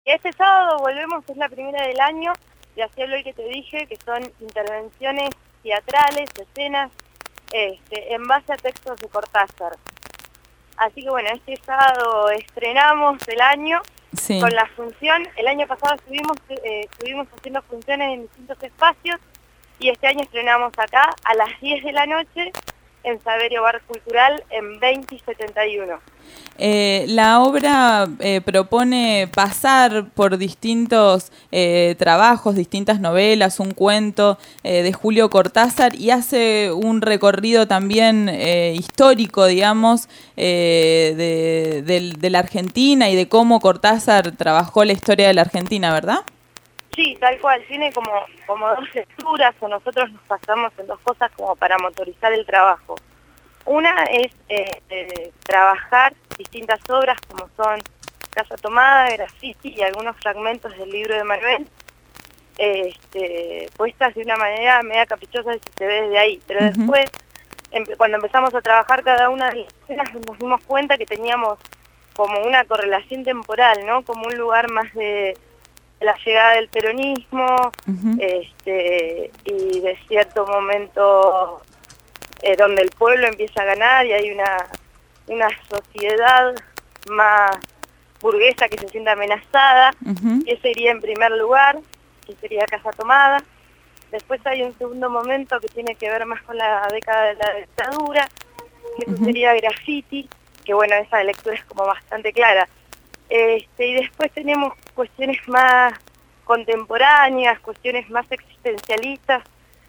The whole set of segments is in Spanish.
Este sábado volvemos, es la primera del año, y hacía lo que te dije, que son intervenciones teatrales, escenas, en base a textos de Cortázar. Así que bueno, este sábado estrenamos el año con la función. El año pasado estuvimos haciendo funciones en distintos espacios, y este año estrenamos acá a las 10 de la noche en Saberio Bar Cultural en 20 y 71. La obra propone pasar por distintos trabajos, distintas novelas, un cuento de Julio Cortázar, y hace un recorrido también histórico, digamos, de la Argentina y de cómo Cortázar trabajó la historia de la Argentina, ¿verdad? Sí, tal cual. Tiene como dos lecturas, o nosotros nos pasamos en dos cosas como para motorizar el trabajo. Una es trabajar distintas obras como son Casa Tomada, Graffiti y algunos fragmentos del libro de Manuel, puestas de una manera media caprichosa si se ve desde ahí. Pero después, cuando empezamos a trabajar cada una de las escenas, nos dimos cuenta que teníamos como una correlación temporal, ¿no? Como un lugar más de la llegada del peronismo, y de cierto momento donde el pueblo empieza a ganar y hay una sociedad más burguesa que se siente amenazada. Ese iría en primer lugar, que sería Casa Tomada. Después hay un segundo momento que tiene que ver más con la década de la dictadura, que eso sería Graffiti, que bueno, esa lectura es como bastante clara. Y después tenemos cuestiones más contemporáneas, cuestiones más existencialistas,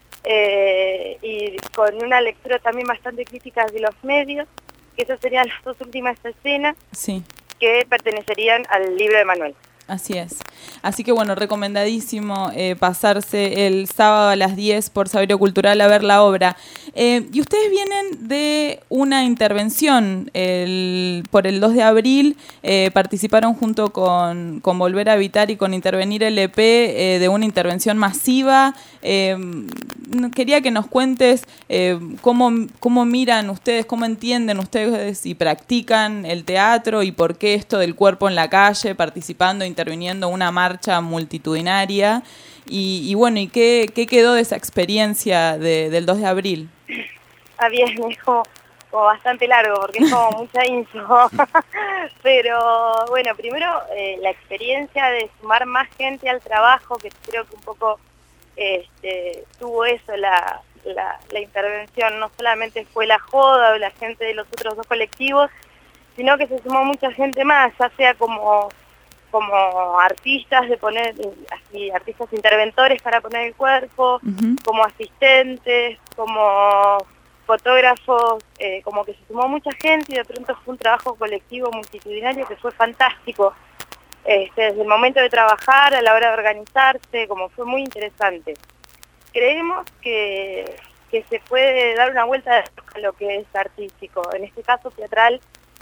y con una lectura también bastante crítica de los medios, que esas serían las dos últimas escenas que pertenecerían al libro de Manuel. Así es. Así que bueno, recomendadísimo pasarse el sábado a las 10 por Saberio Cultural a ver la obra. Y ustedes vienen de una intervención por el 2 de abril, participaron junto con Volver a Habitar y con Intervenir LP de una intervención masiva. Quería que nos cuentes cómo miran ustedes, cómo entienden ustedes y practican el teatro, y por qué esto del cuerpo en la calle, participando, interviniendo una marcha multitudinaria, y bueno, y qué quedó de esa experiencia del 2 de abril. Bien, es como bastante largo porque es como mucha info. Pero bueno, primero la experiencia de sumar más gente al trabajo, que creo que un poco tuvo eso la intervención. No solamente fue la joda o la gente de los otros dos colectivos, sino que se sumó mucha gente más, ya sea como artistas, artistas interventores para poner el cuerpo, como asistentes, como fotógrafos, como que se sumó mucha gente, y de pronto fue un trabajo colectivo multitudinario que fue fantástico. Desde el momento de trabajar, a la hora de organizarse, como fue muy interesante. Creemos que se puede dar una vuelta a lo que es artístico, en este caso teatral,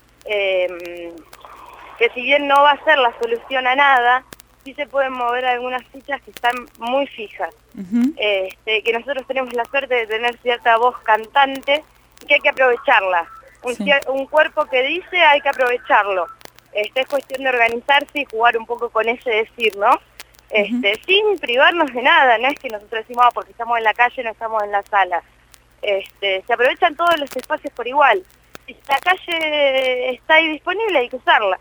que si bien no va a ser la solución a nada, sí se pueden mover algunas fichas que están muy fijas. Que nosotros tenemos la suerte de tener cierta voz cantante y que hay que aprovecharla. Un cuerpo que dice, hay que aprovecharlo. Es cuestión de organizarse y jugar un poco con ese decir, ¿no? Sin privarnos de nada. No es que nosotros decimos, porque estamos en la calle, no estamos en la sala. Se aprovechan todos los espacios por igual. Si la calle está ahí disponible, hay que usarla.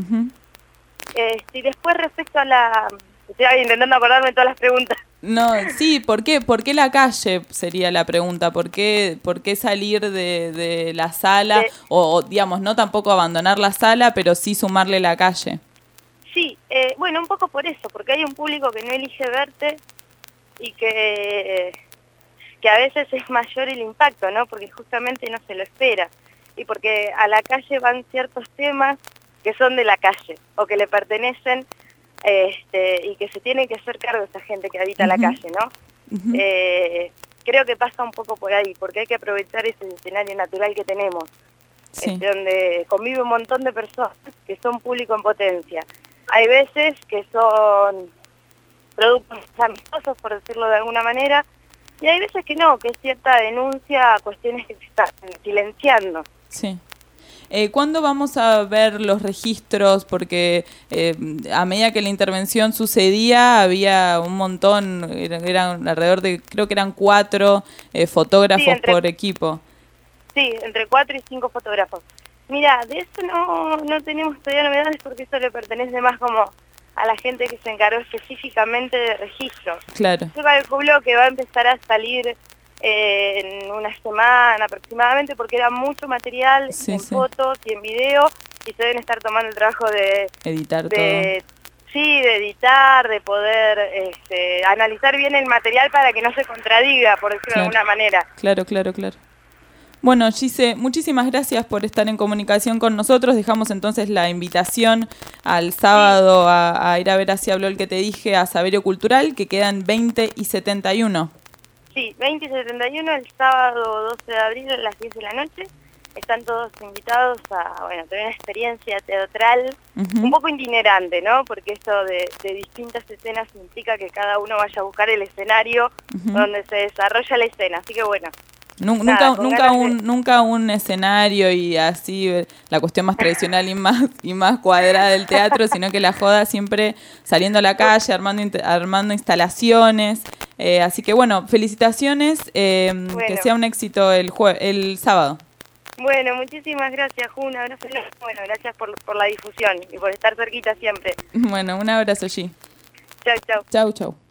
Y después respecto a estoy intentando acordarme de todas las preguntas. No, sí, ¿por qué la calle sería la pregunta? ¿Por qué salir de la sala? O digamos, no tampoco abandonar la sala, pero sí sumarle la calle. Sí, bueno, un poco por eso, porque hay un público que no elige verte y que a veces es mayor el impacto, ¿no? Porque justamente no se lo espera. Y porque a la calle van ciertos temas que son de la calle o que le pertenecen, y que se tiene que hacer cargo de esa gente que habita la calle, ¿no? Creo que pasa un poco por ahí, porque hay que aprovechar ese escenario natural que tenemos, donde convive un montón de personas que son público en potencia. Hay veces que son productos amistosos, por decirlo de alguna manera, y hay veces que no, que es cierta denuncia a cuestiones que se están silenciando. Sí. ¿Cuándo vamos a ver los registros? Porque a medida que la intervención sucedía, había un montón, eran alrededor de, creo que eran 4 fotógrafos por equipo. Sí, entre 4 y 5 fotógrafos. Mira, de eso no tenemos todavía novedades porque eso le pertenece más como a la gente que se encargó específicamente de registro. Claro. Yo calculo que va a empezar a salir en una semana aproximadamente porque era mucho material en fotos y en video y se deben estar tomando el trabajo de editar todo. Sí, de editar, de poder analizar bien el material para que no se contradiga, por decirlo de alguna manera. Claro. Bueno, Gise, muchísimas gracias por estar en comunicación con nosotros. Dejamos entonces la invitación al sábado a ir a ver Así habló el que te dije, a Saberio Cultural, que quedan 20 y 71. Sí, 20 y 71, el sábado 12 de abril a las 10 de la noche. Están todos invitados a tener una experiencia teatral un poco itinerante, ¿no? Porque esto de distintas escenas implica que cada uno vaya a buscar el escenario donde se desarrolla la escena. Así que bueno. Nunca un escenario y así la cuestión más tradicional y más cuadrada del teatro, sino que la joda siempre saliendo a la calle, armando instalaciones. Así que bueno, felicitaciones, que sea un éxito el sábado. Bueno, muchísimas gracias, Ju, un abrazo. Bueno, gracias por la difusión y por estar cerquita siempre. Bueno, un abrazo, G. Chau. Chau.